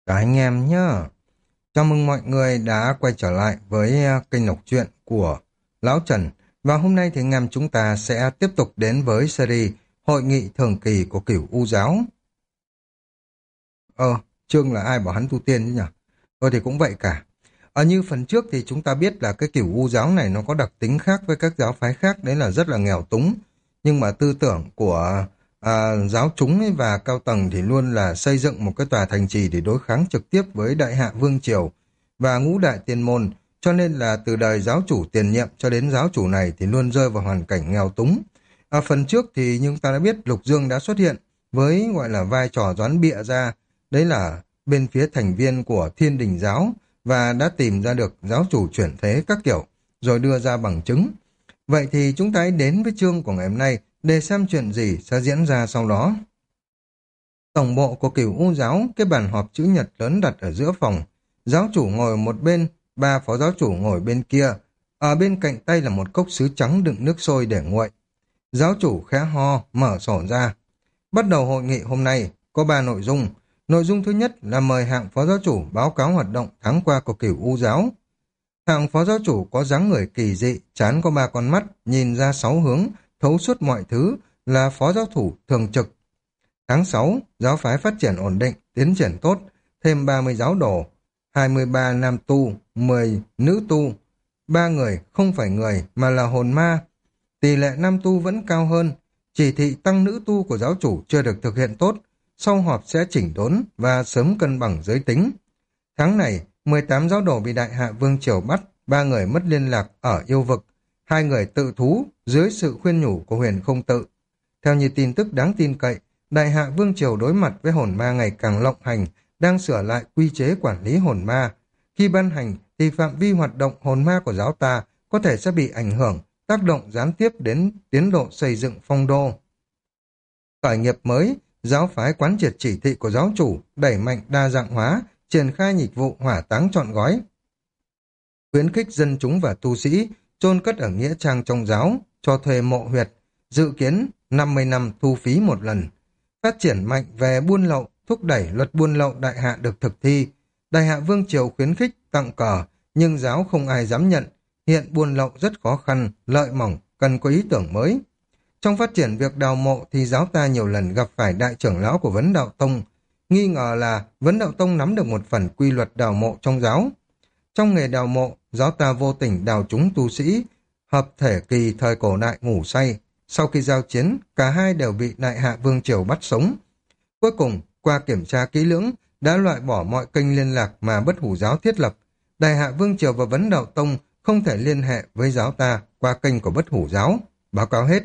Cả anh em nhá. Chào mừng mọi người đã quay trở lại với kênh đọc truyện của Lão Trần. Và hôm nay thì anh em chúng ta sẽ tiếp tục đến với series Hội nghị thường kỳ của Cửu U Giáo. Chương là ai bảo hắn tu tiên chứ nhỉ? Thì cũng vậy cả. Như phần trước thì chúng ta biết là cái Cửu U Giáo này nó có đặc tính khác với các giáo phái khác, đấy là rất là nghèo túng. Nhưng mà tư tưởng của giáo chúng ấy và cao tầng thì luôn là xây dựng một cái tòa thành trì để đối kháng trực tiếp với Đại Hạ Vương Triều và ngũ đại tiên môn, cho nên là từ đời giáo chủ tiền nhiệm cho đến giáo chủ này thì luôn rơi vào hoàn cảnh nghèo túng. Phần trước thì chúng ta đã biết Lục Dương đã xuất hiện với gọi là vai trò doán bịa ra, đấy là bên phía thành viên của Thiên Đình Giáo, và đã tìm ra được giáo chủ chuyển thế các kiểu, rồi đưa ra bằng chứng. Vậy thì chúng ta hãy đến với chương của ngày hôm nay để xem chuyện gì sẽ diễn ra sau đó. Tổng bộ của Cửu U Giáo, cái bàn họp chữ nhật lớn đặt ở giữa phòng. Giáo chủ ngồi một bên, ba phó giáo chủ ngồi bên kia. Ở bên cạnh tay là một cốc sứ trắng đựng nước sôi để nguội. Giáo chủ khẽ ho, mở sổ ra. Bắt đầu hội nghị hôm nay, có 3 nội dung. Nội dung thứ nhất là mời hạng phó giáo chủ báo cáo hoạt động tháng qua của Cửu U Giáo. Hạng phó giáo chủ có dáng người kỳ dị, trán có 3 con mắt, nhìn ra 6 hướng, thấu suốt mọi thứ, là phó giáo thủ thường trực. Tháng 6, giáo phái phát triển ổn định, tiến triển tốt, thêm 30 giáo đồ, 23 nam tu, 10 nữ tu, 3 người không phải người mà là hồn ma. Tỷ lệ nam tu vẫn cao hơn, chỉ thị tăng nữ tu của giáo chủ chưa được thực hiện tốt, sau họp sẽ chỉnh đốn và sớm cân bằng giới tính. Tháng này, 18 giáo đồ bị Đại Hạ Vương Triều bắt, 3 người mất liên lạc ở yêu vực, 2 người tự thú dưới sự khuyên nhủ của Huyền Không Tự. Theo như tin tức đáng tin cậy, Đại Hạ Vương Triều đối mặt với hồn ma ngày càng lộng hành, đang sửa lại quy chế quản lý hồn ma. Khi ban hành thì phạm vi hoạt động hồn ma của giáo ta có thể sẽ bị ảnh hưởng, tác động gián tiếp đến tiến độ xây dựng phong đô. Khởi nghiệp mới, giáo phái quán triệt chỉ thị của giáo chủ, đẩy mạnh đa dạng hóa, triển khai dịch vụ hỏa táng trọn gói. Khuyến khích dân chúng và tu sĩ chôn cất ở nghĩa trang trong giáo, cho thuê mộ huyệt, dự kiến 50 năm thu phí một lần. Phát triển mạnh về buôn lậu, thúc đẩy luật buôn lậu Đại Hạ được thực thi. Đại Hạ Vương Triều khuyến khích tặng cờ, nhưng giáo không ai dám nhận. Hiện buôn lậu rất khó khăn, lợi mỏng, cần có ý tưởng mới. Trong phát triển việc đào mộ thì giáo ta nhiều lần gặp phải đại trưởng lão của Vấn Đạo Tông, nghi ngờ là Vấn Đạo Tông nắm được một phần quy luật đào mộ trong giáo. Trong nghề đào mộ, giáo ta vô tình đào trúng tu sĩ, hợp thể kỳ thời cổ đại ngủ say. Sau khi giao chiến, cả hai đều bị Đại Hạ Vương Triều bắt sống. Cuối cùng, qua kiểm tra kỹ lưỡng, đã loại bỏ mọi kênh liên lạc mà Bất Hủ Giáo thiết lập. Đại Hạ Vương Triều và Vấn Đạo Tông không thể liên hệ với giáo ta qua kênh của Bất Hủ Giáo. Báo cáo hết.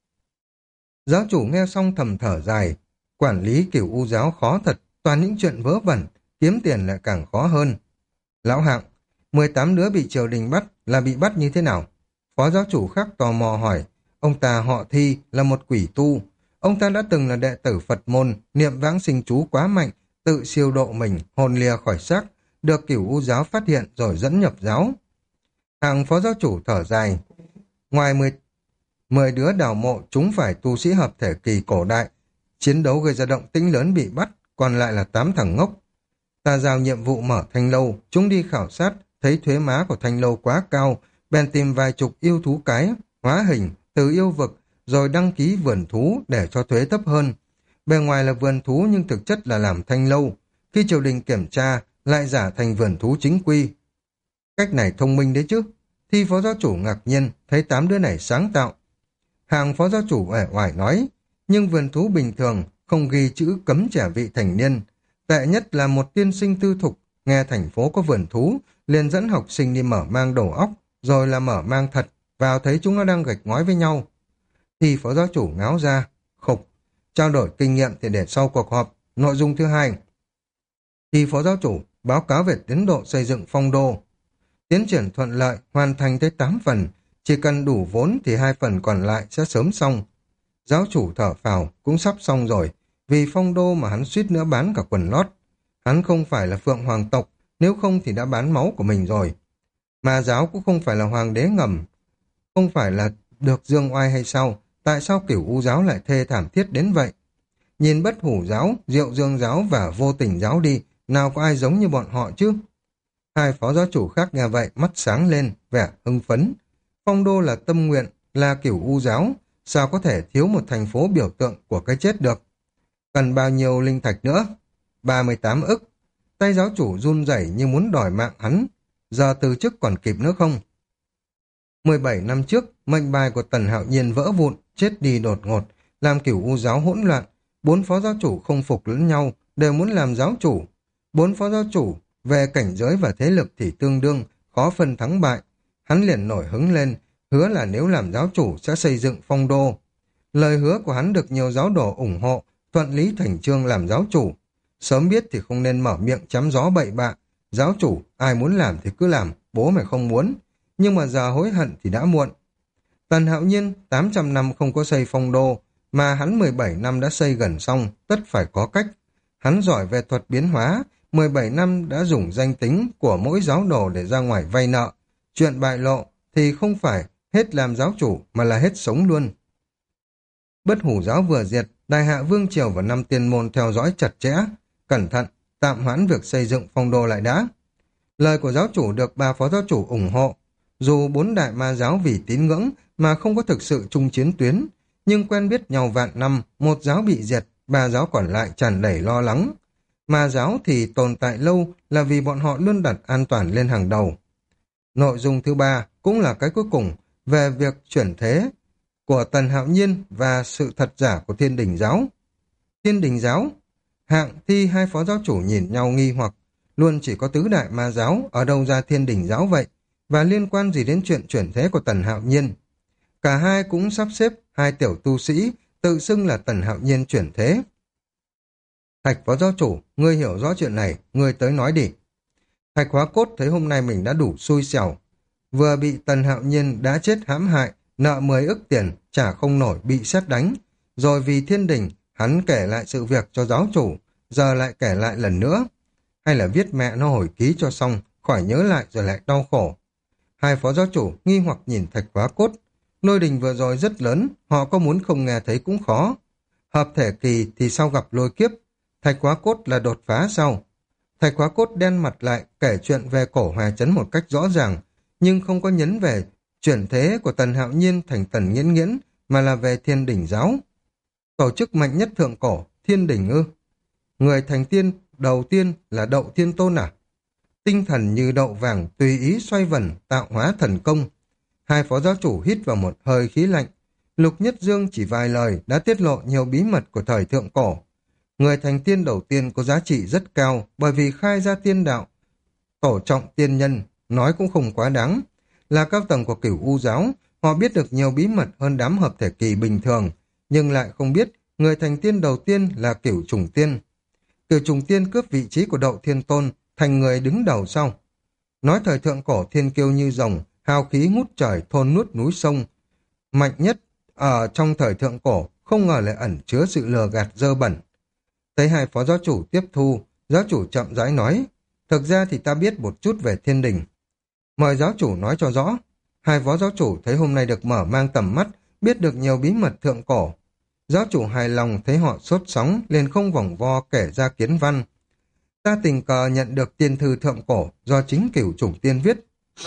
Giáo chủ nghe xong thầm thở dài. Quản lý Cửu U Giáo khó thật, toàn những chuyện vớ vẩn, kiếm tiền lại càng khó hơn. Lão Hạng, 18 đứa bị triều đình bắt là bị bắt như thế nào? Phó giáo chủ khác tò mò hỏi. Ông ta họ Thi, là một quỷ tu. Ông ta đã từng là đệ tử Phật môn, niệm vãng sinh chú quá mạnh, tự siêu độ mình, hồn lìa khỏi xác, được Cửu U Giáo phát hiện rồi dẫn nhập giáo. Hạng phó giáo chủ thở dài. Ngoài 10 đứa đào mộ chúng phải tu sĩ hợp thể kỳ cổ đại, chiến đấu gây ra động tĩnh lớn bị bắt, còn lại là 8 thằng ngốc. Ta giao nhiệm vụ mở thanh lâu, chúng đi khảo sát, thấy thuế má của thanh lâu quá cao, bèn tìm vài chục yêu thú cái, hóa hình, từ yêu vực, rồi đăng ký vườn thú để cho thuế thấp hơn. Bề ngoài là vườn thú nhưng thực chất là làm thanh lâu. Khi triều đình kiểm tra, lại giả thành vườn thú chính quy. Cách này thông minh đấy chứ. Thi phó giáo chủ ngạc nhiên, thấy 8 đứa này sáng tạo. Hạng phó giáo chủ uể oải nói, nhưng vườn thú bình thường không ghi chữ cấm trẻ vị thành niên. Tệ nhất là một tiên sinh tư thục, nghe thành phố có vườn thú, liền dẫn học sinh đi mở mang đầu óc, rồi là mở mang thật, vào thấy chúng nó đang gạch ngói với nhau. Thì phó giáo chủ ngáo ra, khục, trao đổi kinh nghiệm thì để sau cuộc họp. Nội dung thứ 2. Thì phó giáo chủ báo cáo về tiến độ xây dựng phong đô. Tiến triển thuận lợi, hoàn thành tới 8 phần, chỉ cần đủ vốn thì 2 phần còn lại sẽ sớm xong. Giáo chủ thở phào, cũng sắp xong rồi, vì phong đô mà hắn suýt nữa bán cả quần lót. Hắn không phải là Phượng Hoàng tộc, nếu không thì đã bán máu của mình rồi. Mà giáo cũng không phải là hoàng đế ngầm, không phải là được dương oai hay sao? Tại sao Cửu U Giáo lại thê thảm thiết đến vậy? Nhìn Bất Hủ Giáo, Diệu Dương Giáo và Vô Tình Giáo đi, nào có ai giống như bọn họ chứ? Hai phó giáo chủ khác nghe vậy, mắt sáng lên, vẻ hưng phấn. Phong đô là tâm nguyện, là Cửu U giáo, sao có thể thiếu một thành phố biểu tượng của cái chết được? Cần bao nhiêu linh thạch nữa? 38 ức. Tay giáo chủ run rẩy như muốn đòi mạng hắn. Giờ từ chức còn kịp nữa không? 17 năm trước, mệnh bài của Tần Hạo Nhiên vỡ vụn, chết đi đột ngột, làm Cửu U giáo hỗn loạn. 4 phó giáo chủ không phục lẫn nhau, đều muốn làm giáo chủ. 4 phó giáo chủ, về cảnh giới và thế lực thì tương đương, khó phân thắng bại. Hắn liền nổi hứng lên, hứa là nếu làm giáo chủ sẽ xây dựng phong đô. Lời hứa của hắn được nhiều giáo đồ ủng hộ, thuận lý thành chương làm giáo chủ. Sớm biết thì không nên mở miệng chém gió bậy bạ. Giáo chủ, ai muốn làm thì cứ làm, bố mày không muốn. Nhưng mà giờ hối hận thì đã muộn. Tần Hạo Nhiên 800 năm không có xây phong đô, mà hắn 17 năm đã xây gần xong, tất phải có cách. Hắn giỏi về thuật biến hóa, 17 năm đã dùng danh tính của mỗi giáo đồ để ra ngoài vay nợ. Chuyện bại lộ thì không phải hết làm giáo chủ mà là hết sống luôn. Bất Hủ giáo vừa diệt, Đại Hạ Vương Triều và năm tiên môn theo dõi chặt chẽ. Cẩn thận, tạm hoãn việc xây dựng phong đô lại đã. Lời của giáo chủ được 3 phó giáo chủ ủng hộ. Dù 4 đại ma giáo vì tín ngưỡng mà không có thực sự chung chiến tuyến, nhưng quen biết nhau vạn năm, một giáo bị diệt, 3 giáo còn lại tràn đầy lo lắng. Ma giáo thì tồn tại lâu là vì bọn họ luôn đặt an toàn lên hàng đầu. Nội dung thứ 3 cũng là cái cuối cùng về việc chuyển thế của Tần Hạo Nhiên và sự thật giả của Thiên Đình giáo. Thiên Đình giáo? Hạng Thi hai phó giáo chủ nhìn nhau nghi hoặc, luôn chỉ có tứ đại ma giáo, ở đâu ra Thiên Đình giáo vậy? Và liên quan gì đến chuyện chuyển thế của Tần Hạo Nhiên? Cả hai cũng sắp xếp hai tiểu tu sĩ, tự xưng là Tần Hạo Nhiên chuyển thế. Thạch phó giáo chủ, ngươi hiểu rõ chuyện này, ngươi tới nói đi. Thạch Hóa Cốt thấy hôm nay mình đã đủ xui xẻo. Vừa bị Tần Hạo Nhiên đã chết hãm hại, nợ 10 ức tiền, trả không nổi bị sét đánh. Rồi vì Thiên Đình, hắn kể lại sự việc cho giáo chủ, giờ lại kể lại lần nữa. Hay là viết mẹ nó hồi ký cho xong, khỏi nhớ lại rồi lại đau khổ. Hai phó giáo chủ nghi hoặc nhìn Thạch Hóa Cốt. Lôi đình vừa rồi rất lớn, họ có muốn không nghe thấy cũng khó. Hợp thể kỳ thì sau gặp lôi kiếp, Thạch Hóa Cốt là đột phá sau. Thạch Hóa Cốt đen mặt lại kể chuyện về cổ Hòa Chấn một cách rõ ràng, nhưng không có nhấn về chuyển thế của Tần Hạo Nhiên thành Tần Nghiễn Nghiễn, mà là về Thiên Đình giáo. Tổ chức mạnh nhất thượng cổ, Thiên Đình ư? Người thành tiên đầu tiên là Đậu Thiên Tôn à? Tinh thần như đậu vàng tùy ý xoay vần tạo hóa thần công. Hai phó giáo chủ hít vào một hơi khí lạnh. Lục Nhất Dương chỉ vài lời đã tiết lộ nhiều bí mật của thời thượng cổ. Người thành tiên đầu tiên có giá trị rất cao bởi vì khai ra tiên đạo. Tổ trọng tiên nhân, nói cũng không quá đáng. Là cao tầng của Cửu U giáo, họ biết được nhiều bí mật hơn đám hợp thể kỳ bình thường, nhưng lại không biết người thành tiên đầu tiên là Cửu Trùng Tiên. Cửu Trùng Tiên cướp vị trí của Đậu Thiên Tôn, thành người đứng đầu sau. Nói thời thượng cổ thiên kiêu như rồng, hào khí ngút trời thôn nuốt núi sông. Mạnh nhất ở trong thời thượng cổ, không ngờ lại ẩn chứa sự lừa gạt dơ bẩn. Thấy hai phó giáo chủ tiếp thu, giáo chủ chậm rãi nói, thực ra thì ta biết một chút về Thiên Đình. Mời giáo chủ nói cho rõ. Hai phó giáo chủ thấy hôm nay được mở mang tầm mắt, biết được nhiều bí mật thượng cổ. Giáo chủ hài lòng thấy họ sốt sóng, liền không vòng vo kể ra kiến văn. Ta tình cờ nhận được tiên thư thượng cổ do chính Cửu Chủng Tiên viết.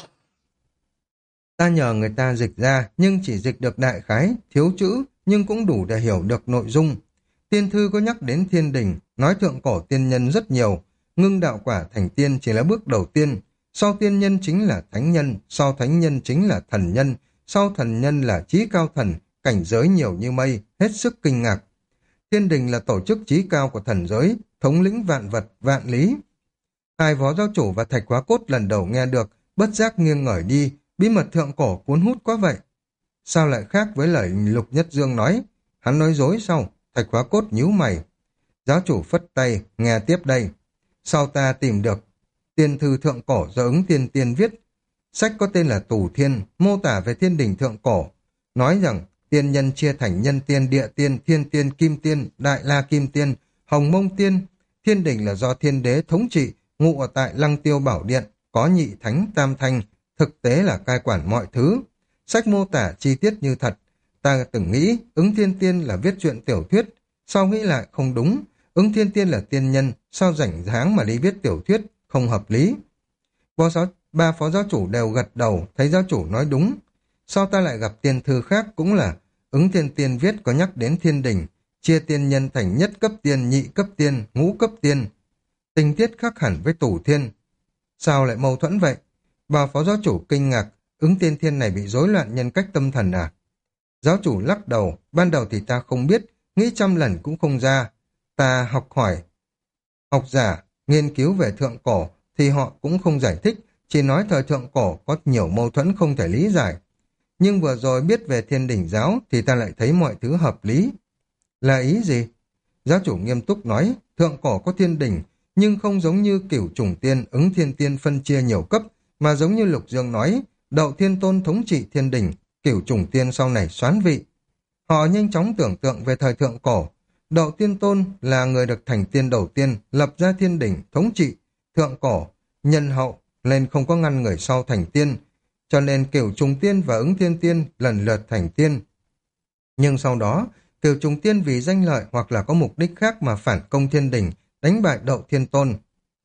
Ta nhờ người ta dịch ra, nhưng chỉ dịch được đại khái, thiếu chữ, nhưng cũng đủ để hiểu được nội dung. Tiên thư có nhắc đến Thiên Đình, nói thượng cổ tiên nhân rất nhiều, ngưng đạo quả thành tiên chỉ là bước đầu tiên. Sau tiên nhân chính là thánh nhân, sau thánh nhân chính là thần nhân, sau thần nhân là chí cao thần, cảnh giới nhiều như mây, hết sức kinh ngạc. Thiên Đình là tổ chức chí cao của thần giới, thống lĩnh vạn vật, vạn lý. Hai phó giáo chủ và Thạch Hóa Cốt lần đầu nghe được, bất giác nghiêng ngởi đi, bí mật thượng cổ cuốn hút quá vậy. Sao lại khác với lời Lục Nhất Dương nói? Hắn nói dối sao? Thạch Hóa Cốt nhíu mày. Giáo chủ phất tay, nghe tiếp đây. Sau ta tìm được tiên thư thượng cổ do Ứng Thiên Tiên viết. Sách có tên là Tù Thiên, mô tả về Thiên Đình thượng cổ. Nói rằng tiên nhân chia thành nhân tiên, địa tiên, thiên tiên, kim tiên, đại la kim tiên, hồng mông tiên. Thiên Đình là do thiên đế thống trị, ngụ ở tại Lăng Tiêu Bảo Điện, có nhị thánh tam thanh, thực tế là cai quản mọi thứ. Sách mô tả chi tiết như thật. Ta từng nghĩ Ứng Thiên Tiên là viết chuyện tiểu thuyết, sau nghĩ lại không đúng, Ứng Thiên Tiên là tiên nhân, sao rảnh ráng mà đi viết tiểu thuyết, không hợp lý. Ba phó giáo chủ đều gật đầu, thấy giáo chủ nói đúng. Sau ta lại gặp tiên thư khác cũng là Ứng Thiên Tiên viết có nhắc đến thiên đình, chia tiên nhân thành nhất cấp tiên, nhị cấp tiên, ngũ cấp tiên. Tình tiết khác hẳn với Tủ Thiên. Sao lại mâu thuẫn vậy? Bà phó giáo chủ kinh ngạc, Ứng Tiên Thiên này bị rối loạn nhân cách tâm thần à? Giáo chủ lắc đầu, ban đầu thì ta không biết, nghĩ trăm lần cũng không ra. Ta học hỏi, học giả, nghiên cứu về thượng cổ thì họ cũng không giải thích, chỉ nói thời thượng cổ có nhiều mâu thuẫn không thể lý giải. Nhưng vừa rồi biết về thiên đỉnh giáo thì ta lại thấy mọi thứ hợp lý. Là ý gì? Giáo chủ nghiêm túc nói, thượng cổ có thiên đỉnh, nhưng không giống như Cửu Trùng Tiên, Ứng Thiên Tiên phân chia nhiều cấp, mà giống như Lục Dương nói, Đậu Thiên Tôn thống trị thiên đỉnh, Cửu Trùng Tiên sau này soán vị. Họ nhanh chóng tưởng tượng về thời thượng cổ. Đậu Tiên Tôn là người được thành tiên đầu tiên, lập ra thiên đỉnh, thống trị, thượng cổ, nhân hậu, nên không có ngăn người sau thành tiên, cho nên Cửu Trùng Tiên và Ứng Thiên Tiên lần lượt thành tiên. Nhưng sau đó, Cửu Trùng Tiên vì danh lợi hoặc là có mục đích khác mà phản công thiên đỉnh, đánh bại Đậu Thiên Tôn.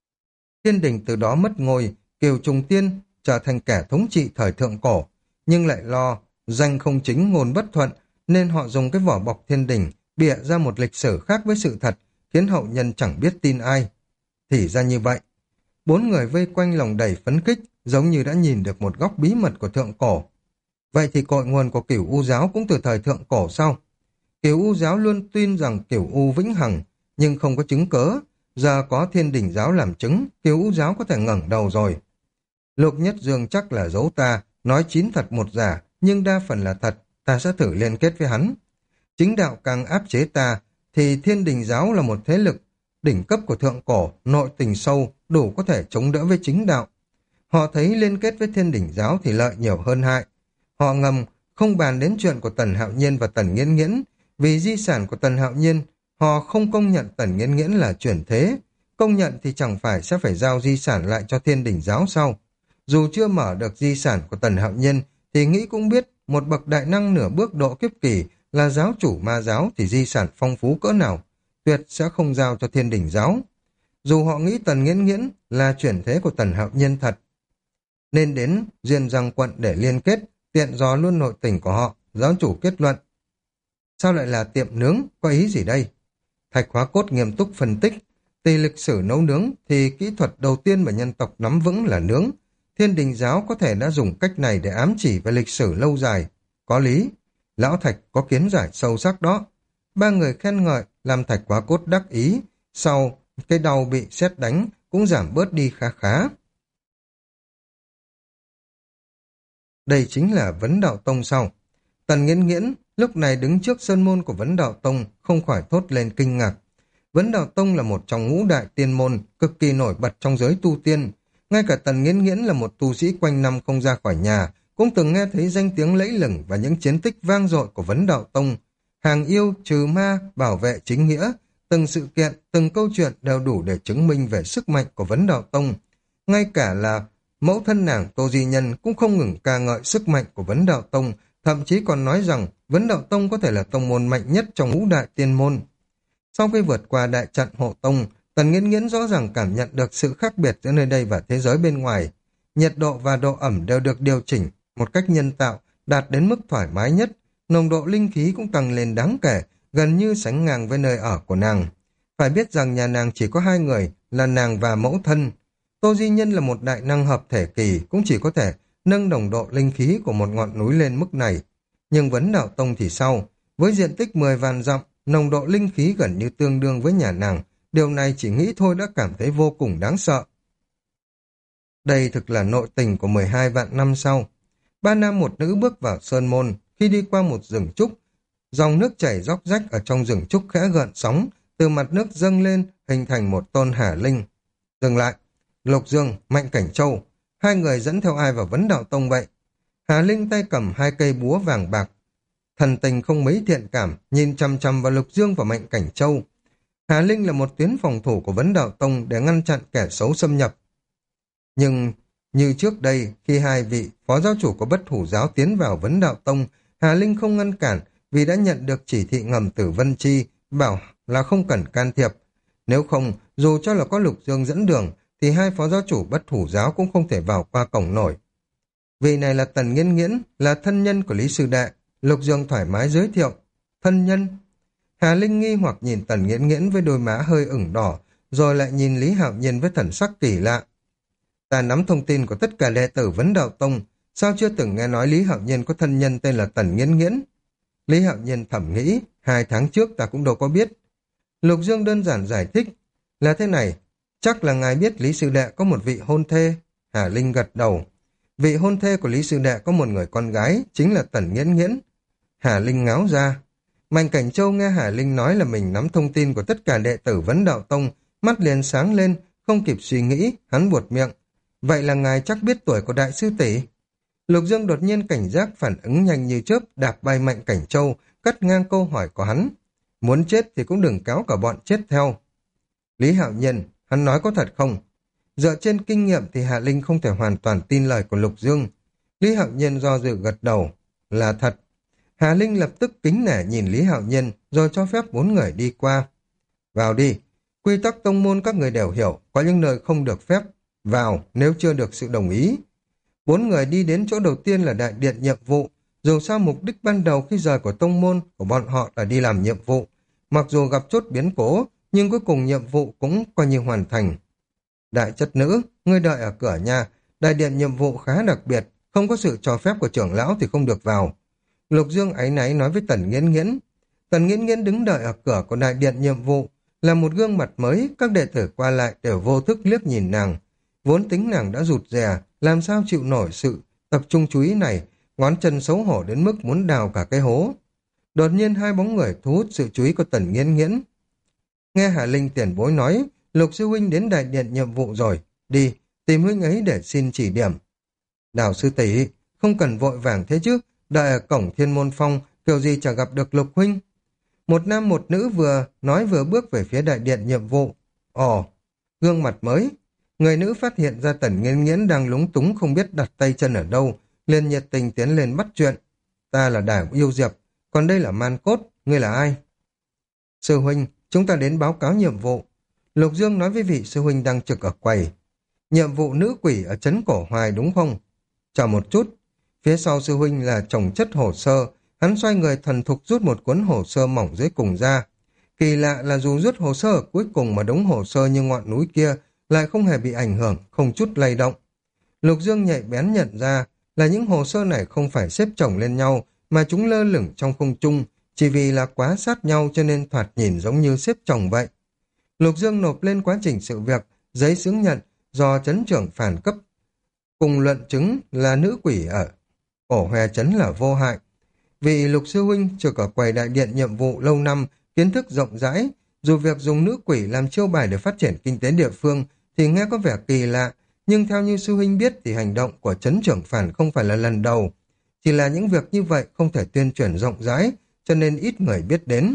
Thiên đỉnh từ đó mất ngôi, Cửu Trùng Tiên trở thành kẻ thống trị thời thượng cổ, nhưng lại lo danh không chính ngôn bất thuận, nên họ dùng cái vỏ bọc thiên đỉnh bịa ra một lịch sử khác với sự thật, khiến hậu nhân chẳng biết tin ai. Thì ra như vậy. Bốn người vây quanh lòng đầy phấn khích, giống như đã nhìn được một góc bí mật của thượng cổ. Vậy thì cội nguồn của Cửu U giáo cũng từ thời thượng cổ sao? Cửu U giáo luôn tin rằng Cửu U vĩnh hằng, nhưng không có chứng cớ. Giờ có thiên đỉnh giáo làm chứng, Cửu U giáo có thể ngẩng đầu rồi. Lục Nhất Dương chắc là giấu ta, nói 9 thật 1 giả, nhưng đa phần là thật, ta sẽ thử liên kết với hắn. Chính đạo càng áp chế ta, thì thiên đình giáo là một thế lực đỉnh cấp của thượng cổ, nội tình sâu, đủ có thể chống đỡ với chính đạo. Họ thấy liên kết với thiên đỉnh giáo thì lợi nhiều hơn hại. Họ ngầm không bàn đến chuyện của Tần Hạo Nhiên và Tần Nghiễn Nghiễn, vì di sản của Tần Hạo Nhiên, họ không công nhận Tần Nghiễn Nghiễn là chuyển thế. Công nhận thì chẳng phải sẽ phải giao di sản lại cho thiên đỉnh giáo sau. Dù chưa mở được di sản của Tần Hạo Nhiên, thì nghĩ cũng biết một bậc đại năng nửa bước độ kiếp kỳ là giáo chủ ma giáo thì di sản phong phú cỡ nào, tuyệt sẽ không giao cho thiên đỉnh giáo. Dù họ nghĩ Tần Nghiễn Nghiễn là chuyển thế của Tần Hạo Nhiên thật, nên đến Duyên Giang quận để liên kết, tiện dò luôn nội tình của họ. Giáo chủ kết luận. Sao lại là tiệm nướng, có ý gì đây? Thạch Hóa Cốt nghiêm túc phân tích. Từ lịch sử nấu nướng thì kỹ thuật đầu tiên mà nhân tộc nắm vững là nướng. Thiên đình giáo có thể đã dùng cách này để ám chỉ về lịch sử lâu dài. Có lý. Lão Thạch có kiến giải sâu sắc đó. Ba người khen ngợi làm Thạch Hóa Cốt đắc ý. Sau cái đau bị sét đánh cũng giảm bớt đi khá khá. Đây chính là Vấn Đạo Tông sau. Tần Nghiễn Nghiễn lúc này đứng trước sơn môn của Vấn Đạo Tông không khỏi thốt lên kinh ngạc. Vấn Đạo Tông là một trong ngũ đại tiên môn cực kỳ nổi bật trong giới tu tiên. Ngay cả Tần Nghiễn Nghiễn là một tu sĩ quanh năm không ra khỏi nhà cũng từng nghe thấy danh tiếng lẫy lừng và những chiến tích vang dội của Vấn Đạo Tông. Hàng yêu, trừ ma, bảo vệ chính nghĩa, từng sự kiện, từng câu chuyện đều đủ để chứng minh về sức mạnh của Vấn Đạo Tông. Ngay cả là mẫu thân nàng Tô Di Nhân cũng không ngừng ca ngợi sức mạnh của Vấn Đạo Tông, thậm chí còn nói rằng Vấn Đạo Tông có thể là tông môn mạnh nhất trong ngũ đại tiên môn. Sau khi vượt qua đại trận hộ tông, Tần Nghiễn Nghiễn rõ ràng cảm nhận được sự khác biệt giữa nơi đây và thế giới bên ngoài. Nhiệt độ và độ ẩm đều được điều chỉnh một cách nhân tạo, đạt đến mức thoải mái nhất. Nồng độ linh khí cũng tăng lên đáng kể, gần như sánh ngang với nơi ở của nàng. Phải biết rằng nhà nàng chỉ có 2 người, là nàng và mẫu thân. Tô Di Nhân là một đại năng hợp thể kỳ, cũng chỉ có thể nâng nồng độ linh khí của một ngọn núi lên mức này. Nhưng Vấn Đạo Tông thì sao? Với diện tích 10 vạn dặm, nồng độ linh khí gần như tương đương với nhà nàng. Điều này chỉ nghĩ thôi đã cảm thấy vô cùng đáng sợ. Đây thực là nội tình của 12 vạn năm sau. 3 nam một nữ bước vào sơn môn, khi đi qua một rừng trúc. Dòng nước chảy róc rách ở trong rừng trúc khẽ gợn sóng, từ mặt nước dâng lên, hình thành một tôn Hà Linh. Dừng lại, Lục Dương, Mạnh Cảnh Châu, 2 người dẫn theo ai vào Vấn Đạo Tông vậy? Hà Linh tay cầm 2 cây búa vàng bạc, thần tình không mấy thiện cảm, nhìn chằm chằm vào Lục Dương và Mạnh Cảnh Châu. Hà Linh là một tuyến phòng thủ của Vấn Đạo Tông để ngăn chặn kẻ xấu xâm nhập. Nhưng như trước đây, khi 2 vị phó giáo chủ của Bất Hủ giáo tiến vào Vấn Đạo Tông, Hà Linh không ngăn cản vì đã nhận được chỉ thị ngầm từ Vân Chi, bảo là không cần can thiệp. Nếu không, dù cho là có Lục Dương dẫn đường, thì hai phó giáo chủ Bất Hủ giáo cũng không thể vào qua cổng nổi. Vị này là Tần Nghiễn Nghiễn, là thân nhân của Lý Sư Đệ. Lục Dương thoải mái giới thiệu. Thân nhân? Hà Linh nghi hoặc nhìn Tần Nghiễn Nghiễn với đôi má hơi ửng đỏ, rồi lại nhìn Lý Hạo Nhiên với thần sắc kỳ lạ. Ta nắm thông tin của tất cả đệ tử Vấn Đạo Tông, sao chưa từng nghe nói Lý Hạo Nhiên có thân nhân tên là Tần Nghiễn Nghiễn? Lý Hạo Nhiên thầm nghĩ, 2 tháng trước ta cũng đâu có biết. Lục Dương đơn giản giải thích, là thế này, chắc là ngài biết Lý Sư Đệ có một vị hôn thê. Hà Linh gật đầu. Vị hôn thê của Lý Sư Đệ có một người con gái, chính là Tần Nghiễn Nghiễn. Hà Linh ngáo ra. Mạnh Cảnh Châu nghe Hà Linh nói là mình nắm thông tin của tất cả đệ tử Vấn Đạo Tông, mắt liền sáng lên, không kịp suy nghĩ, hắn buột miệng. Vậy là ngài chắc biết tuổi của đại sư tỷ? Lục Dương đột nhiên cảnh giác phản ứng nhanh như chớp, đạp bay Mạnh Cảnh Châu, cắt ngang câu hỏi của hắn. Muốn chết thì cũng đừng kéo cả bọn chết theo. Lý Hạo Nhiên, hắn nói có thật không? Dựa trên kinh nghiệm thì Hạ Linh không thể hoàn toàn tin lời của Lục Dương. Lý Hạo Nhiên do dự gật đầu. Là thật. Hà Linh lập tức kính nể nhìn Lý Hạo Nhiên rồi cho phép 4 người đi qua. Vào đi. Quy tắc tông môn các người đều hiểu, có những nơi không được phép. Vào nếu chưa được sự đồng ý. 4 người đi đến chỗ đầu tiên là đại điện nhiệm vụ. Dù sao mục đích ban đầu khi rời của tông môn của bọn họ là đi làm nhiệm vụ. Mặc dù gặp chốt biến cố, nhưng cuối cùng nhiệm vụ cũng coi như hoàn thành. Đại chất nữ, ngươi đợi ở cửa nhà. Đại điện nhiệm vụ khá đặc biệt, không có sự cho phép của trưởng lão thì không được vào. Lục Dương áy náy nói với Tần Nghiễn Nghiễn. Tần Nghiễn Nghiễn đứng đợi ở cửa của đại điện nhiệm vụ, là một gương mặt mới, các đệ tử qua lại đều vô thức liếc nhìn nàng. Vốn tính nàng đã rụt rè, làm sao chịu nổi sự tập trung chú ý này, ngón chân xấu hổ đến mức muốn đào cả cái hố. Đột nhiên 2 bóng người thu hút sự chú ý của Tần Nghiễn Nghiễn. Nghe Hà Linh tiền bối nói, Lục sư huynh đến đại điện nhiệm vụ rồi, đi, tìm huynh ấy để xin chỉ điểm. Đào sư tỷ, không cần vội vàng thế chứ, đợi ở cổng Thiên Môn Phong, kiểu gì chả gặp được Lục huynh. Một nam một nữ vừa nói vừa bước về phía đại điện nhiệm vụ. Ồ, gương mặt mới. Người nữ phát hiện ra Tần Nghiễn Nghiễn đang lúng túng không biết đặt tay chân ở đâu, liền nhiệt tình tiến lên bắt chuyện. Ta là Đào Yêu Diệp, còn đây là Man Cốt, ngươi là ai? Sư huynh, chúng ta đến báo cáo nhiệm vụ. Lục Dương nói với vị sư huynh đang trực ở quầy. Nhiệm vụ nữ quỷ ở trấn Cổ Hoài đúng không? Chờ một chút. Phía sau sư huynh là chồng chất hồ sơ, hắn xoay người thần thục rút một cuốn hồ sơ mỏng dưới cùng ra. Kỳ lạ là dù rút hồ sơ ở cuối cùng mà đống hồ sơ như ngọn núi kia lại không hề bị ảnh hưởng, không chút lay động. Lục Dương nhạy bén nhận ra là những hồ sơ này không phải xếp chồng lên nhau, mà chúng lơ lửng trong không trung, chỉ vì là quá sát nhau cho nên thoạt nhìn giống như xếp chồng vậy. Lục Dương nộp lên quá trình sự việc, giấy chứng nhận do trấn trưởng phản cấp, cùng luận chứng là nữ quỷ ở Cổ Hòe trấn là vô hại. Vị Lục sư huynh trực ở quầy đại điện nhiệm vụ lâu năm, kiến thức rộng rãi, dù việc dùng nữ quỷ làm chiêu bài để phát triển kinh tế địa phương thì nghe có vẻ kỳ lạ, nhưng theo như sư huynh biết thì hành động của trấn trưởng phản không phải là lần đầu. Chỉ là những việc như vậy không thể tuyên truyền rộng rãi, cho nên ít người biết đến.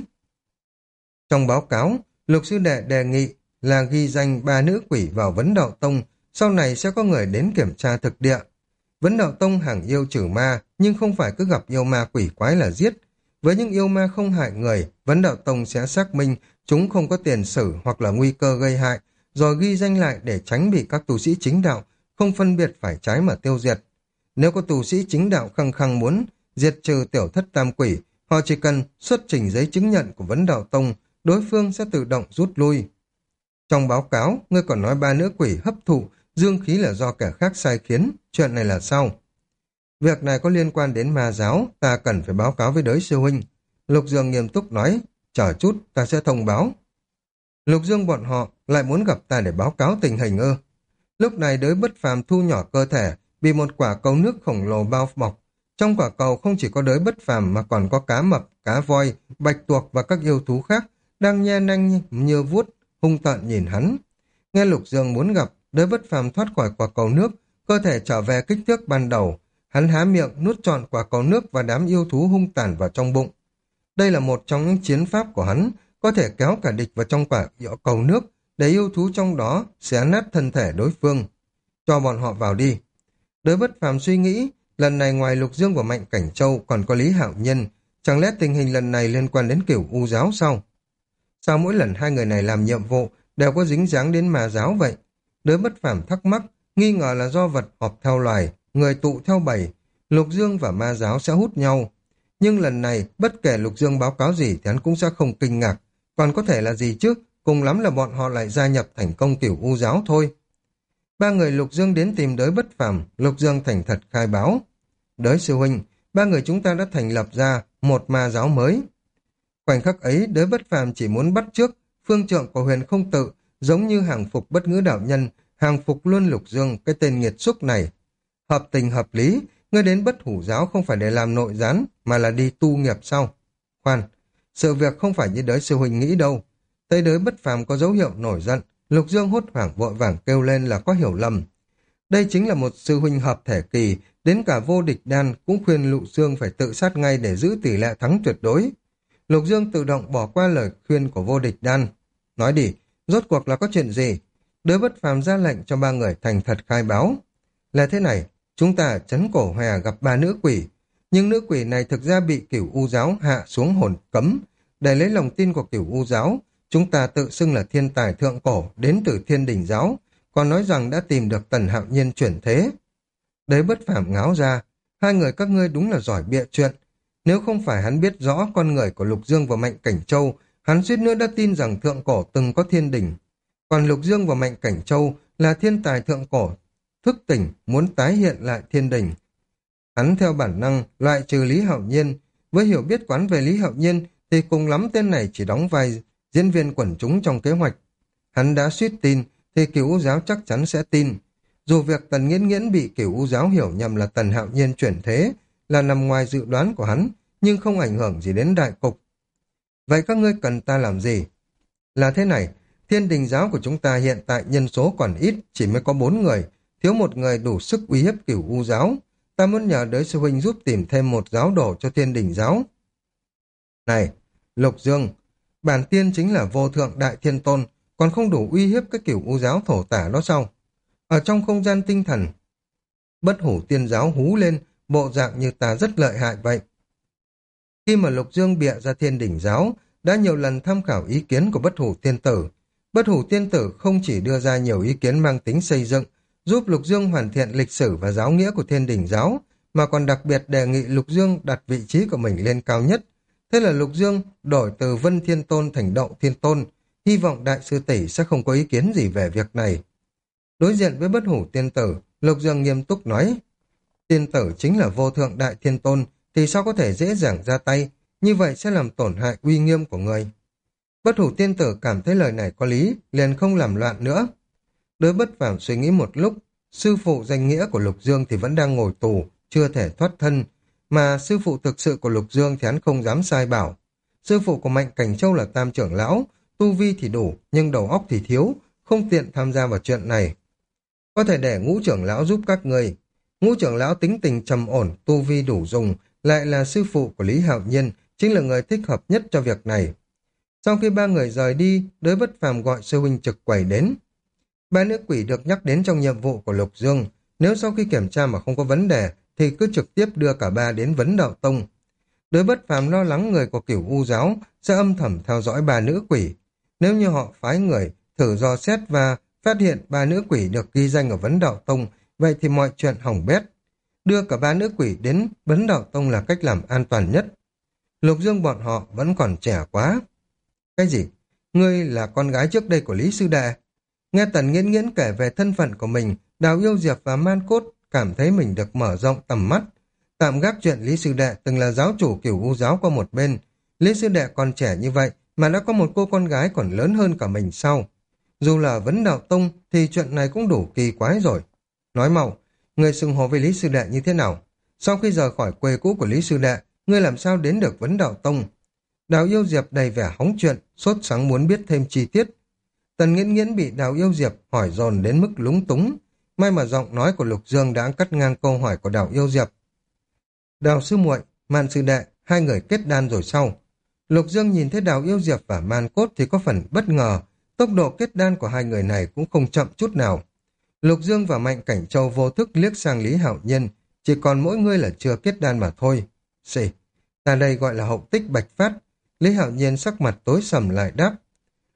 Trong báo cáo, Lục sư đệ đề nghị là ghi danh 3 nữ quỷ vào Vấn Đạo Tông, sau này sẽ có người đến kiểm tra thực địa. Vấn Đạo Tông hàng yêu trừ ma, nhưng không phải cứ gặp yêu ma quỷ quái là giết. Với những yêu ma không hại người, Vấn Đạo Tông sẽ xác minh chúng không có tiền sử hoặc là nguy cơ gây hại, rồi ghi danh lại để tránh bị các tu sĩ chính đạo không phân biệt phải trái mà tiêu diệt. Nếu có tu sĩ chính đạo khăng khăng muốn diệt trừ tiểu thất tam quỷ, họ chỉ cần xuất trình giấy chứng nhận của Vấn Đạo Tông, đối phương sẽ tự động rút lui. Trong báo cáo, ngươi còn nói 3 nữ quỷ hấp thụ dương khí là do kẻ khác sai khiến, chuyện này là sao? Việc này có liên quan đến ma giáo, ta cần phải báo cáo với đới sư huynh. Lục Dương nghiêm túc nói, chờ chút, ta sẽ thông báo. Lục Dương bọn họ lại muốn gặp ta để báo cáo tình hình ư? Lúc này đới Bất Phàm thu nhỏ cơ thể, bị một quả cầu nước khổng lồ bao bọc. Trong quả cầu không chỉ có đới Bất Phàm mà còn có cá mập, cá voi, bạch tuộc và các yêu thú khác đang nhe nanh như vuốt, hung tợn nhìn hắn. Nghe Lục Dương muốn gặp, đới Bất Phàm thoát khỏi quả cầu nước, cơ thể trở về kích thước ban đầu. Hắn há miệng nuốt trọn quả cầu nước và đám yêu thú hung tàn vào trong bụng. Đây là một trong những chiến pháp của hắn, có thể kéo cả địch vào trong quả cầu nước để yêu thú trong đó xé nát thân thể đối phương. Cho bọn họ vào đi. Đới Bất Phàm suy nghĩ, lần này ngoài Lục Dương và Mạnh Cảnh Châu còn có Lý Hạo Nhân, chẳng lẽ tình hình lần này liên quan đến Cửu U giáo sao? Sao mỗi lần 2 người này làm nhiệm vụ đều có dính dáng đến ma giáo vậy. Đới Bất Phàm thắc mắc, nghi ngờ là do vật họp theo loài, người tụ theo bầy, Lục Dương và ma giáo sẽ hút nhau. Nhưng lần này, bất kể Lục Dương báo cáo gì thì hắn cũng sẽ không kinh ngạc. Còn có thể là gì chứ? Cùng lắm là bọn họ lại gia nhập thành công Cửu U giáo thôi. Ba người Lục Dương đến tìm Đới Bất Phàm, Lục Dương thành thật khai báo. Đới sư huynh, ba người chúng ta đã thành lập ra một ma giáo mới. Khoảnh khắc ấy, Đới Bất Phàm chỉ muốn bắt chước phương trượng của Huyền Không Tự, giống như hàng phục Bất Ngữ đạo nhân, hàng phục luôn Lục Dương, cái tên nghiệt xúc này. Hợp tình hợp lý, ngươi đến Bất Hủ giáo không phải để làm nội gián, mà là đi tu nghiệp sau. Khoan, sự việc không phải như Đới sư huynh nghĩ đâu. Thấy Đới Bất Phàm có dấu hiệu nổi giận, Lục Dương hốt hoảng vội vàng kêu lên là có hiểu lầm. Đây chính là một sư huynh hợp thể kỳ, đến cả Vô Địch Đan cũng khuyên Lục Dương phải tự sát ngay để giữ tỷ lệ thắng tuyệt đối. Lục Dương tự động bỏ qua lời khuyên của Vô Địch Đan. Nói đi, rốt cuộc là có chuyện gì? Đới Bất Phàm ra lệnh cho ba người thành thật khai báo. Là thế này, chúng ta ở trấn Cổ Hòe gặp ba nữ quỷ, nhưng nữ quỷ này thực ra bị Cửu U giáo hạ xuống hồn cấm. Để lấy lòng tin của Cửu U giáo, chúng ta tự xưng là thiên tài thượng cổ đến từ Thiên Đình giáo, còn nói rằng đã tìm được Tần Hạo Nhiên chuyển thế. Đới Bất Phàm ngáo ra, hai người các ngươi đúng là giỏi bịa chuyện. Nếu không phải hắn biết rõ con người của Lục Dương và Mạnh Cảnh Châu, hắn suýt nữa đã tin rằng thượng cổ từng có thiên đình. Còn Lục Dương và Mạnh Cảnh Châu là thiên tài thượng cổ, thức tỉnh muốn tái hiện lại thiên đình. Hắn theo bản năng loại trừ Lý Hạo Nhiên, với hiểu biết quán về Lý Hạo Nhiên thì cùng lắm tên này chỉ đóng vai diễn viên quần chúng trong kế hoạch. Hắn đã suýt tin thì Cửu U giáo chắc chắn sẽ tin. Dù việc Tần Nghiễn Nghiễn bị Cửu U giáo hiểu nhầm là Tần Hạo Nhiên chuyển thế là nằm ngoài dự đoán của hắn, nhưng không ảnh hưởng gì đến đại cục. Vậy các ngươi cần ta làm gì? Là thế này, Thiên Đình giáo của chúng ta hiện tại nhân số còn ít, chỉ mới có 4 người, thiếu một người đủ sức uy hiếp Cửu U giáo. Ta muốn nhờ Đới sư huynh giúp tìm thêm một giáo đồ cho Thiên Đình giáo. Này, Lục Dương, bản tiên chính là vô thượng đại thiên tôn, còn không đủ uy hiếp cái Cửu U giáo thổ tả đó sao? Ở trong không gian tinh thần, Bất Hủ tiên giáo hú lên, bộ dạng như ta rất lợi hại vậy. Khi mà Lục Dương bịa ra Thiên Đình giáo, đã nhiều lần tham khảo ý kiến của Bất Hủ tiên tử. Bất Hủ tiên tử không chỉ đưa ra nhiều ý kiến mang tính xây dựng, giúp Lục Dương hoàn thiện lịch sử và giáo nghĩa của Thiên Đình giáo, mà còn đặc biệt đề nghị Lục Dương đặt vị trí của mình lên cao nhất. Thế là Lục Dương đổi từ Vân Thiên Tôn thành Đậu Thiên Tôn, hy vọng đại sư tỷ sẽ không có ý kiến gì về việc này. Đối diện với Bất Hủ tiên tử, Lục Dương nghiêm túc nói, tiên tử chính là vô thượng đại thiên tôn, thì sao có thể dễ dàng ra tay, như vậy sẽ làm tổn hại uy nghiêm của người. Bất Hủ tiên tử cảm thấy lời này có lý, liền không làm loạn nữa. Đới Bất Phàm suy nghĩ một lúc, sư phụ danh nghĩa của Lục Dương thì vẫn đang ngồi tù, chưa thể thoát thân, mà sư phụ thực sự của Lục Dương thì hắn không dám sai bảo. Sư phụ của Mạnh Cảnh Châu là tam trưởng lão, tu vi thì đủ, nhưng đầu óc thì thiếu, không tiện tham gia vào chuyện này. Có thể để Ngũ trưởng lão giúp các người. Ngũ trưởng lão tính tình trầm ổn, tu vi đủ dùng, lại là sư phụ của Lý Hạo Nhiên, chính là người thích hợp nhất cho việc này. Sau khi ba người rời đi, Đới Bất Phàm gọi sư huynh trực quầy đến. Ba nữ quỷ được nhắc đến trong nhiệm vụ của Lục Dương, nếu sau khi kiểm tra mà không có vấn đề, thì cứ trực tiếp đưa cả ba đến Vấn Đạo Tông. Đới Bất Phàm lo lắng người của Cửu U giáo sẽ âm thầm theo dõi ba nữ quỷ. Nếu như họ phái người thử dò xét và phát hiện ba nữ quỷ được ghi danh ở Vấn Đạo Tông, vậy thì mọi chuyện hỏng bét. Đưa cả ba nữ quỷ đến Vấn Đạo Tông là cách làm an toàn nhất. Lục Dương bọn họ vẫn còn trẻ quá. Cái gì? Ngươi là con gái trước đây của Lý Sư Đệ? Nghe Tần Nghiễn Nghiễn kể về thân phận của mình, Đào Yêu Diệp và Man Cốt cảm thấy mình được mở rộng tầm mắt. Tạm gác chuyện Lý Sư Đệ từng là giáo chủ Cửu U giáo qua một bên. Lý Sư Đệ còn trẻ như vậy mà đã có một cô con gái còn lớn hơn cả mình sau. Dù là Vấn Đạo Tông thì chuyện này cũng đủ kỳ quái rồi. Nói mau, ngươi xưng hô với Lý Sư Đệ như thế nào? Sau khi rời khỏi quê cũ của Lý Sư Đệ, ngươi làm sao đến được Vấn Đạo Tông? Đào Yêu Diệp đầy vẻ hóng chuyện, sốt sắng muốn biết thêm chi tiết. Tần Nghiễn Nghiễn bị Đào Yêu Diệp hỏi dồn đến mức lúng túng. May mà giọng nói của Lục Dương đã cắt ngang câu hỏi của Đào Yêu Diệp. Đào sư muội, Man sư đệ, hai người kết đan rồi sau. Lục Dương nhìn thấy Đào Yêu Diệp và Man Cốt thì có phần bất ngờ. Tốc độ kết đan của hai người này cũng không chậm chút nào. Lục Dương và Mạnh Cảnh Châu vô thức liếc sang Lý Hạo Nhiên, chỉ còn mỗi người là chưa kết đan mà thôi. Xì, ta đây gọi là hậu tích bạch phát. Lý Hạo Nhiên sắc mặt tối sầm lại đáp.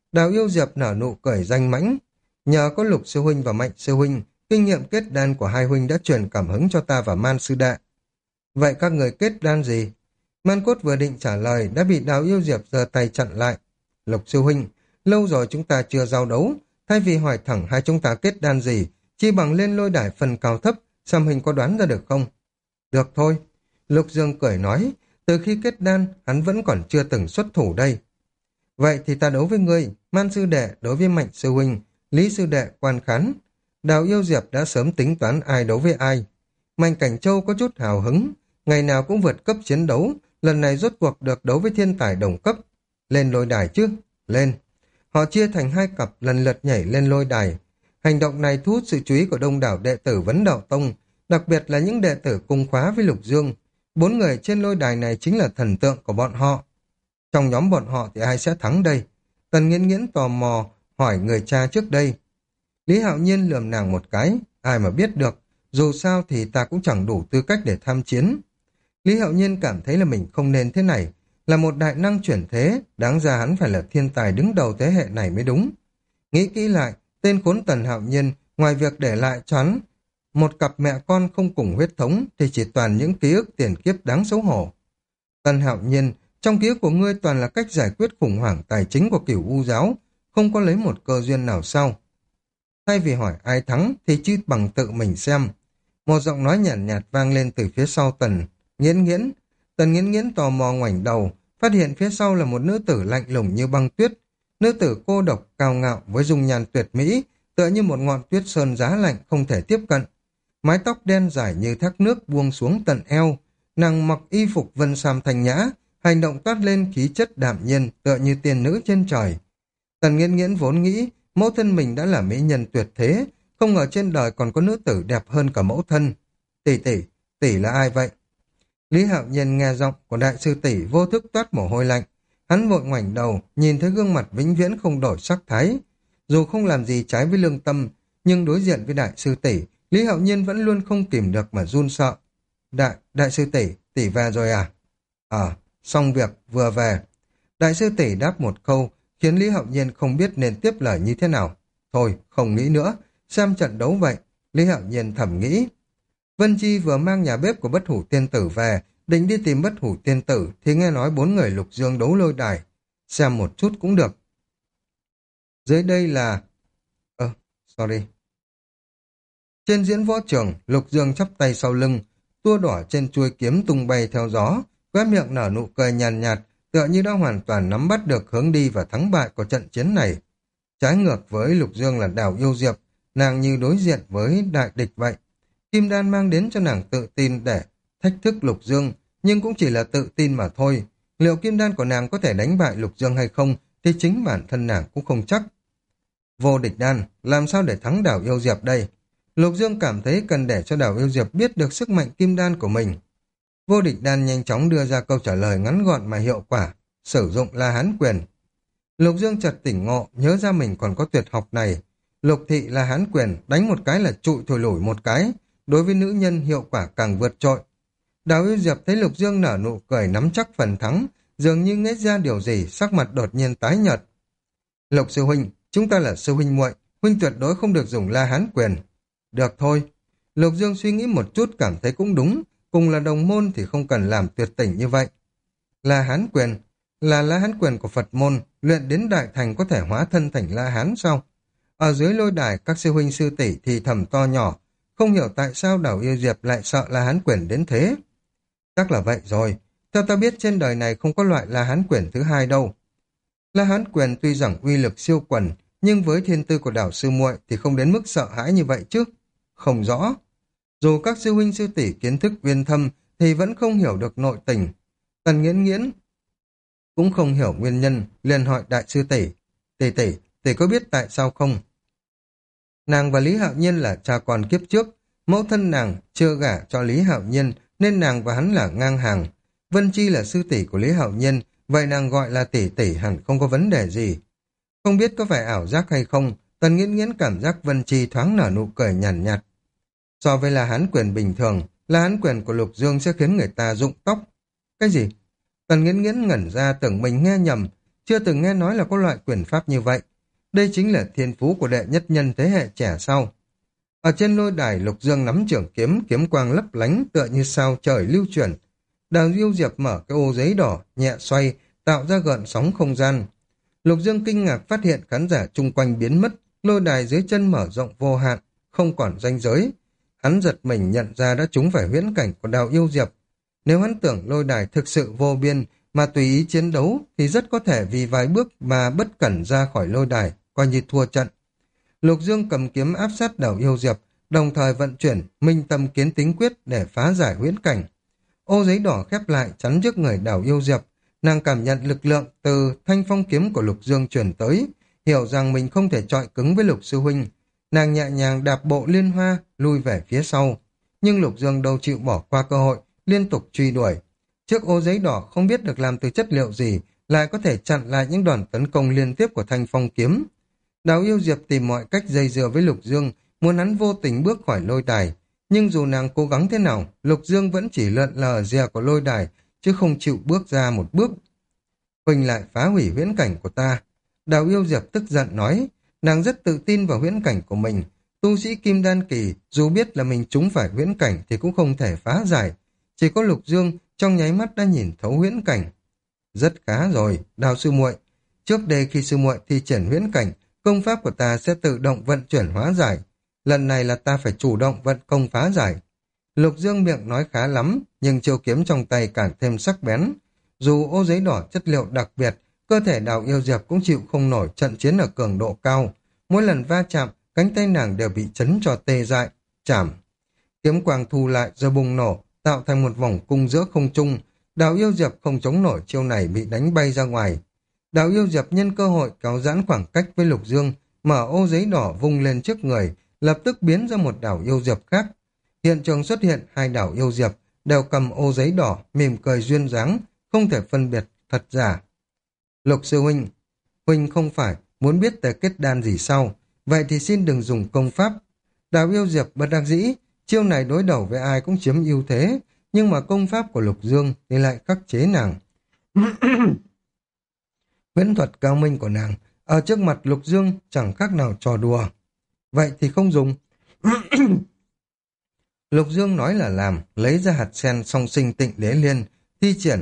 Đào Yêu Diệp nở nụ cười danh mãnh. Nhờ có Lục sư huynh và Mạnh sư huynh, kinh nghiệm kết đan của hai huynh đã truyền cảm hứng cho ta và Man sư đệ. Vậy các người kết đan gì? Man Cốt vừa định trả lời đã bị Đào Yêu Diệp giơ tay chặn lại. Lục sư huynh, lâu rồi chúng ta chưa giao đấu, thay vì hỏi thẳng hai chúng ta kết đan gì, chi bằng lên lôi đài phần cao thấp, xem huynh có đoán ra được không? Được thôi. Lục Dương cười nói, từ khi kết đan, hắn vẫn còn chưa từng xuất thủ đây. Vậy thì ta đấu với ngươi, Man sư đệ đối với Mạnh sư huynh, Lý sư đệ quan khán. Đào Yêu Diệp đã sớm tính toán ai đấu với ai. Mạnh Cảnh Châu có chút hào hứng, ngày nào cũng vượt cấp chiến đấu, lần này rốt cuộc được đấu với thiên tài đồng cấp. Lên lôi đài chứ? Lên. Họ chia thành hai cặp lần lượt nhảy lên lôi đài. Hành động này thu hút sự chú ý của đông đảo đệ tử Vấn Đạo Tông, đặc biệt là những đệ tử cùng khóa với Lục Dương. 4 người trên lôi đài này chính là thần tượng của bọn họ. Trong nhóm bọn họ thì ai sẽ thắng đây? Tần Nghiễn Nghiễn tò mò hỏi người cha trước đây. Lý Hạo Nhiên lườm nàng một cái, ai mà biết được, dù sao thì ta cũng chẳng đủ tư cách để tham chiến. Lý Hạo Nhiên cảm thấy là mình không nên thế này, là một đại năng chuyển thế, đáng ra hắn phải là thiên tài đứng đầu thế hệ này mới đúng. Nghĩ kỹ lại, tên khốn Tần Hạo Nhiên, ngoài việc để lại cho hắn một cặp mẹ con không cùng huyết thống thì chỉ toàn những ký ức tiền kiếp đáng xấu hổ. Tần Hạo Nhiên, trong ký ức của ngươi toàn là cách giải quyết khủng hoảng tài chính của Cửu U giáo, không có lấy một cơ duyên nào sau. Thay vì hỏi ai thắng thì chi bằng tự mình xem. Một giọng nói nhàn nhạt vang lên từ phía sau Tần Nghiễn Nghiễn. Tần Nghiễn Nghiễn tò mò ngoảnh đầu, phát hiện phía sau là một nữ tử lạnh lùng như băng tuyết. Nữ tử cô độc, cao ngạo với dung nhan tuyệt mỹ, tựa như một ngọn tuyết sơn giá lạnh không thể tiếp cận. Mái tóc đen dài như thác nước buông xuống tận eo, nàng mặc y phục vân sam thanh nhã, hành động toát lên khí chất đạm nhiên, tựa như tiên nữ trên trời. Tần Nghiễn Nghiễn vốn nghĩ mẫu thân mình đã là mỹ nhân tuyệt thế, không ngờ trên đời còn có nữ tử đẹp hơn cả mẫu thân. Tỷ tỷ, tỷ là ai vậy? Lý Hạo Nhiên nghe giọng của đại sư tỷ vô thức toát mồ hôi lạnh. Hắn vội ngoảnh đầu, nhìn thấy gương mặt vĩnh viễn không đổi sắc thái. Dù không làm gì trái với lương tâm, nhưng đối diện với đại sư tỷ, Lý Hạo Nhiên vẫn luôn không kìm được mà run sợ. Đại sư tỷ, tỷ về rồi à? Xong việc, vừa về. Đại sư tỷ đáp một câu, khiến Lý Hạo Nhiên không biết nên tiếp lời như thế nào. Thôi, không nghĩ nữa, xem trận đấu vậy. Lý Hạo Nhiên thầm nghĩ. Vân Chi vừa mang nhà bếp của Bất Hủ Tiên Tử về, định đi tìm Bất Hủ Tiên Tử, thì nghe nói 4 người Lục Dương đấu lôi đài. Xem một chút cũng được. Dưới đây là... sorry. Trên diễn võ trường, Lục Dương chắp tay sau lưng, tua đỏ trên chuôi kiếm tung bay theo gió, khóe miệng nở nụ cười nhàn nhạt, tựa như đã hoàn toàn nắm bắt được hướng đi và thắng bại của trận chiến này. Trái ngược với Lục Dương là Đào Yêu Diệp, nàng như đối diện với đại địch vậy. Kim đan mang đến cho nàng tự tin để thách thức Lục Dương, nhưng cũng chỉ là tự tin mà thôi. Liệu kim đan của nàng có thể đánh bại Lục Dương hay không thì chính bản thân nàng cũng không chắc. Vô địch đan, làm sao để thắng Đào Yêu Diệp đây? Lục Dương cảm thấy cần để cho Đào Yêu Diệp biết được sức mạnh kim đan của mình. Vô địch đan nhanh chóng đưa ra câu trả lời ngắn gọn mà hiệu quả, sử dụng La Hán quyền. Lục Dương chợt tỉnh ngộ, nhớ ra mình còn có tuyệt học này. Lục thị La Hán quyền, đánh một cái là trụi thổi lủi một cái, đối với nữ nhân hiệu quả càng vượt trội. Đào Yêu Diệp thấy Lục Dương nở nụ cười nắm chắc phần thắng, dường như nghĩ ra điều gì, sắc mặt đột nhiên tái nhợt. Lục sư huynh, chúng ta là sư huynh muội, huynh tuyệt đối không được dùng La Hán quyền. Được thôi. Lục Dương suy nghĩ một chút cảm thấy cũng đúng, cùng là đồng môn thì không cần làm tuyệt tình như vậy. La Hán quyền là La Hán quyền của Phật môn, luyện đến đại thành có thể hóa thân thành La Hán sao? Ở dưới lôi đài, các sư huynh sư tỷ thì thầm to nhỏ, không hiểu tại sao Đào Yêu Diệp lại sợ La Hán quyền đến thế. Chắc là vậy rồi, theo ta biết trên đời này không có loại La Hán quyền thứ hai đâu. La Hán quyền tuy rằng uy lực siêu quần, nhưng với thiên tư của Đào sư muội thì không đến mức sợ hãi như vậy chứ. Không rõ. Dù các sư huynh sư tỷ kiến thức uyên thâm thì vẫn không hiểu được nội tình. Tần Nghiễn Nghiễn cũng không hiểu nguyên nhân, liền hỏi đại sư tỷ. Tỷ có biết tại sao không? Nàng và Lý Hạo Nhiên là cha con kiếp trước, mẫu thân nàng chưa gả cho Lý Hạo Nhiên nên nàng và hắn là ngang hàng. Vân Chi là sư tỷ của Lý Hạo Nhiên, vậy nàng gọi là tỷ hẳn không có vấn đề gì. Không biết có phải ảo giác hay không, Tần Nghiễn Nghiễn cảm giác Vân Chi thoáng nở nụ cười nhàn nhạt. So với La Hán quyền bình thường, La Hán quyền của Lục Dương sẽ khiến người ta rụng tóc. Cái gì? Tần Nghiễn Nghiễn ngẩn ra tưởng mình nghe nhầm, chưa từng nghe nói là có loại quyền pháp như vậy. Đây chính là thiên phú của đệ nhất nhân thế hệ trẻ sau. Ở trên lôi đài, Lục Dương nắm trường kiếm, kiếm quang lấp lánh tựa như sao trời lưu chuyển. Đào Diêu Diệp mở cái ô giấy đỏ, nhẹ xoay, tạo ra gợn sóng không gian. Lục Dương kinh ngạc phát hiện khán giả chung quanh biến mất, lôi đài dưới chân mở rộng vô hạn, không còn ranh giới. Hắn giật mình nhận ra đã trúng phải huyễn cảnh của Đào Yêu Diệp. Nếu hắn tưởng lôi đài thực sự vô biên mà tùy ý chiến đấu thì rất có thể vì vài bước mà bất cẩn ra khỏi lôi đài, coi như thua trận. Lục Dương cầm kiếm áp sát Đào Yêu Diệp, đồng thời vận chuyển minh tâm kiến tính quyết để phá giải huyễn cảnh. Ô giấy đỏ khép lại chắn trước người Đào Yêu Diệp. Nàng cảm nhận lực lượng từ thanh phong kiếm của Lục Dương truyền tới, hiểu rằng mình không thể chọi cứng với Lục sư huynh. Nàng nhẹ nhàng đạp bộ liên hoa, lui về phía sau. Nhưng Lục Dương đâu chịu bỏ qua cơ hội, liên tục truy đuổi. Chiếc ô giấy đỏ không biết được làm từ chất liệu gì, lại có thể chặn lại những đòn tấn công liên tiếp của thanh phong kiếm. Đào Yêu Diệp tìm mọi cách dây dưa với Lục Dương, muốn hắn vô tình bước khỏi lôi đài. Nhưng dù nàng cố gắng thế nào, Lục Dương vẫn chỉ lượn lờ rìa của lôi đài, chứ không chịu bước ra một bước. Huỳnh lại phá hủy huyễn cảnh của ta. Đào Yêu Diệp tức giận nói, nàng rất tự tin vào huyễn cảnh của mình. Tu sĩ Kim Đan Kỳ, dù biết là mình trúng phải huyễn cảnh thì cũng không thể phá giải. Chỉ có Lục Dương trong nháy mắt đã nhìn thấu huyễn cảnh. Rất khá rồi, Đào sư muội. Trước đây khi sư muội thi triển huyễn cảnh, công pháp của ta sẽ tự động vận chuyển hóa giải. Lần này là ta phải chủ động vận công phá giải. Lục Dương miệng nói khá lắm, nhưng chiêu kiếm trong tay càng thêm sắc bén. Dù ô giấy đỏ chất liệu đặc biệt, cơ thể Đào Yêu Diệp cũng chịu không nổi trận chiến ở cường độ cao. Mỗi lần va chạm, cánh tay nàng đều bị chấn cho tê dại, chảm. Kiếm quang thu lại rồi bùng nổ, tạo thành một vòng cung giữa không trung. Đào Yêu Diệp không chống nổi chiêu này bị đánh bay ra ngoài. Đào Yêu Diệp nhân cơ hội kéo giãn khoảng cách với Lục Dương, mở ô giấy đỏ vung lên trước người, lập tức biến ra một Đào Yêu Diệp khác. Hiện trường xuất hiện hai Đào Yêu Diệp, đều cầm ô giấy đỏ, mỉm cười duyên dáng, không thể phân biệt thật giả. Lục sư huynh, huynh không phải muốn biết tới kết đan gì sau, vậy thì xin đừng dùng công pháp. Đào Yêu Diệp bất đắc dĩ, chiêu này đối đầu với ai cũng chiếm ưu thế, nhưng mà công pháp của Lục Dương thì lại khắc chế nàng. Huyễn thuật cao minh của nàng ở trước mặt Lục Dương chẳng khác nào trò đùa. Vậy thì không dùng. Lục Dương nói là làm, lấy ra hạt sen song sinh tịnh đế liên, thi triển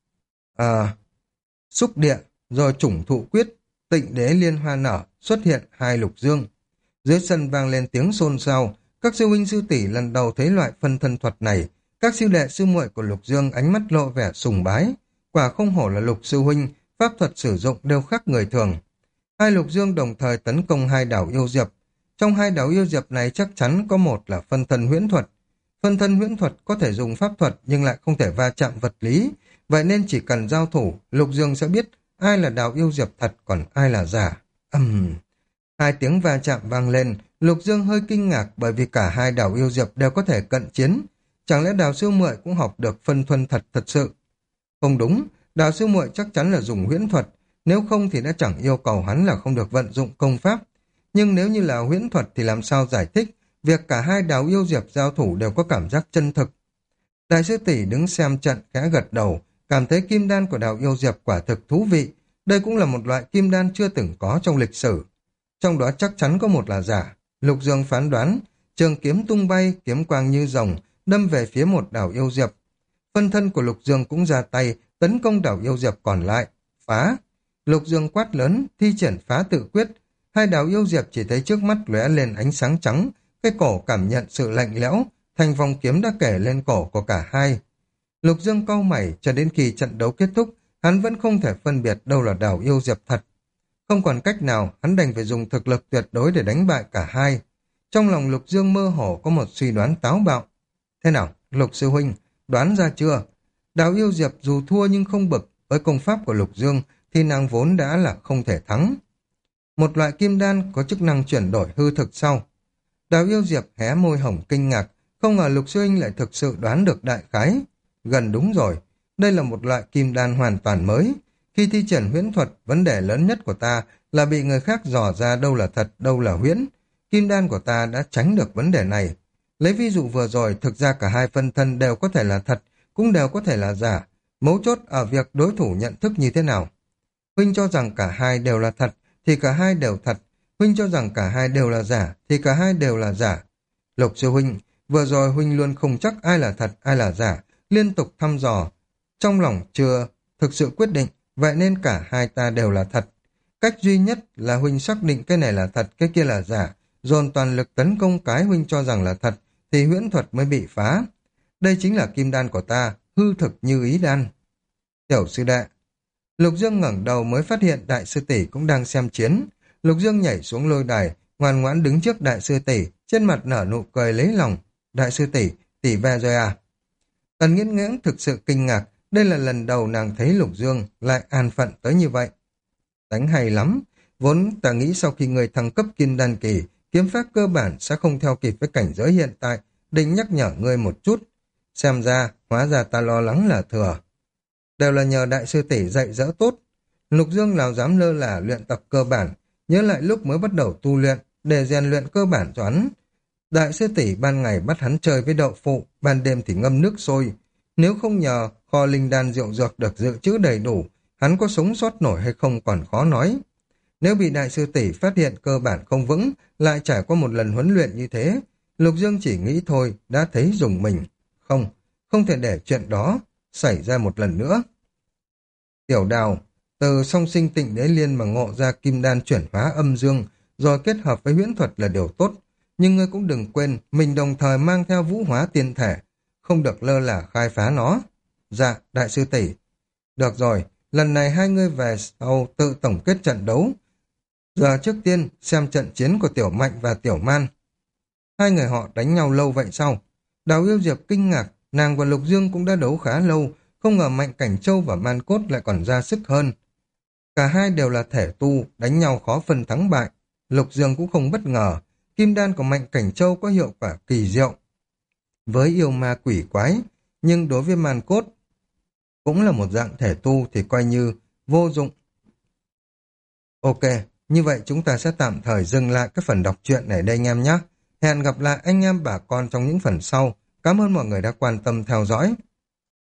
xúc địa, rồi chủng thụ quyết, tịnh đế liên hoa nở, xuất hiện hai Lục Dương. Dưới sân vang lên tiếng xôn xao, các sư huynh sư tỷ lần đầu thấy loại phân thân thuật này, các sư đệ sư muội của Lục Dương ánh mắt lộ vẻ sùng bái, quả không hổ là Lục sư huynh, pháp thuật sử dụng đều khác người thường. Hai Lục Dương đồng thời tấn công hai Đào Yêu Diệp. Trong hai Đào Yêu Diệp này chắc chắn có một là phân thân huyễn thuật. Phân thân huyễn thuật có thể dùng pháp thuật nhưng lại không thể va chạm vật lý, vậy nên chỉ cần giao thủ, Lục Dương sẽ biết ai là Đào Yêu Diệp thật còn ai là giả. Hai tiếng va chạm vang lên, Lục Dương hơi kinh ngạc bởi vì cả hai Đào Yêu Diệp đều có thể cận chiến. Chẳng lẽ Đào sư muội cũng học được phân thuần thật sự? Không đúng, Đào sư muội chắc chắn là dùng huyễn thuật, nếu không thì đã chẳng yêu cầu hắn là không được vận dụng công pháp. Nhưng nếu như là huyễn thuật thì làm sao giải thích việc cả hai Đào Yêu Diệp giao thủ đều có cảm giác chân thực? Đại sư tỷ đứng xem trận khẽ gật đầu, cảm thấy kim đan của Đào Yêu Diệp quả thực thú vị. Đây cũng là một loại kim đan chưa từng có trong lịch sử. Trong đó chắc chắn có một là giả. Lục Dương phán đoán, trường kiếm tung bay, kiếm quang như rồng, đâm về phía một Đào Yêu Diệp. Phân thân của Lục Dương cũng ra tay, tấn công Đào Yêu Diệp còn lại. Phá! Lục Dương quát lớn, thi triển phá tự quyết. Hai Đào Yêu Diệp chỉ thấy trước mắt lóe lên ánh sáng trắng, cái cổ cảm nhận sự lạnh lẽo, thành vòng kiếm đã kể lên cổ của cả hai. Lục Dương cau mày, cho đến khi trận đấu kết thúc, hắn vẫn không thể phân biệt đâu là Đào Yêu Diệp thật. Không còn cách nào, hắn đành phải dùng thực lực tuyệt đối để đánh bại cả hai. Trong lòng Lục Dương mơ hồ có một suy đoán táo bạo. Thế nào, Lục sư huynh, đoán ra chưa? Đào Yêu Diệp dù thua nhưng không bực, với công pháp của Lục Dương thì nàng vốn đã là không thể thắng. Một loại kim đan có chức năng chuyển đổi hư thực sau. Đào Yêu Diệp hé môi hồng kinh ngạc, không ngờ Lục sư huynh lại thực sự đoán được đại khái. Gần đúng rồi, đây là một loại kim đan hoàn toàn mới. Khi thi triển huyễn thuật, vấn đề lớn nhất của ta là bị người khác dò ra đâu là thật, đâu là huyễn. Kim đan của ta đã tránh được vấn đề này. Lấy ví dụ vừa rồi, thực ra cả hai phân thân đều có thể là thật, cũng đều có thể là giả. Mấu chốt ở việc đối thủ nhận thức như thế nào. Huynh cho rằng cả hai đều là thật, thì cả hai đều thật. Huynh cho rằng cả hai đều là giả, thì cả hai đều là giả. Lục sư huynh, vừa rồi huynh luôn không chắc ai là thật, ai là giả, liên tục thăm dò. Trong lòng chưa thực sự quyết định, vậy nên cả hai ta đều là thật. Cách duy nhất là huynh xác định cái này là thật, cái kia là giả, dồn toàn lực tấn công cái huynh cho rằng là thật, thì huyễn thuật mới bị phá. Đây chính là kim đan của ta, hư thực như ý đan. Tiểu sư đệ. Lục Dương ngẩng đầu mới phát hiện đại sư tỷ cũng đang xem chiến. Lục Dương nhảy xuống lôi đài, ngoan ngoãn đứng trước đại sư tỷ, trên mặt nở nụ cười lấy lòng. Đại sư tỷ, tỷ về rồi à? Tần Nghiễn Nghiễn thực sự kinh ngạc, đây là lần đầu nàng thấy Lục Dương lại an phận tới như vậy. Đánh hay lắm, vốn ta nghĩ sau khi người thăng cấp kim đan kỳ, kiếm pháp cơ bản sẽ không theo kịp với cảnh giới hiện tại, định nhắc nhở ngươi một chút. Xem ra, hóa ra ta lo lắng là thừa. Đều là nhờ đại sư tỷ dạy dỗ tốt. Lục Dương nào dám lơ là luyện tập cơ bản, nhớ lại lúc mới bắt đầu tu luyện, để rèn luyện cơ bản cho hắn. Đại sư tỷ ban ngày bắt hắn chơi với đậu phụ, ban đêm thì ngâm nước sôi. Nếu không nhờ kho linh đan rượu dược được dự trữ đầy đủ, hắn có sống sót nổi hay không còn khó nói. Nếu bị đại sư tỷ phát hiện cơ bản không vững, lại trải qua một lần huấn luyện như thế, Lục Dương chỉ nghĩ thôi, đã thấy dùng mình. Không, không thể để chuyện đó xảy ra một lần nữa. Tiểu Đào, từ song sinh tịnh đế liên mà ngộ ra kim đan chuyển hóa âm dương, rồi kết hợp với huyễn thuật là điều tốt. Nhưng ngươi cũng đừng quên, mình đồng thời mang theo vũ hóa tiên thể, không được lơ là khai phá nó. Dạ, đại sư tỷ. Được rồi, lần này hai ngươi về sau tự tổng kết trận đấu. Giờ trước tiên, xem trận chiến của Tiểu Mạnh và Tiểu Man. Hai người họ đánh nhau lâu vậy sao? Đào Yêu Diệp kinh ngạc, nàng và Lục Dương cũng đã đấu khá lâu, không ngờ Mạnh Cảnh Châu và Man Cốt lại còn ra sức hơn. Cả hai đều là thể tu, đánh nhau khó phân thắng bại. Lục Dương cũng không bất ngờ, kim đan của Mạnh Cảnh Châu có hiệu quả kỳ diệu với yêu ma quỷ quái, nhưng đối với Man Cốt cũng là một dạng thể tu thì coi như vô dụng. Ok, như vậy chúng ta sẽ tạm thời dừng lại cái phần đọc truyện này đây anh em nhé. Hẹn gặp lại anh em bà con trong những phần sau. Cảm ơn mọi người đã quan tâm theo dõi.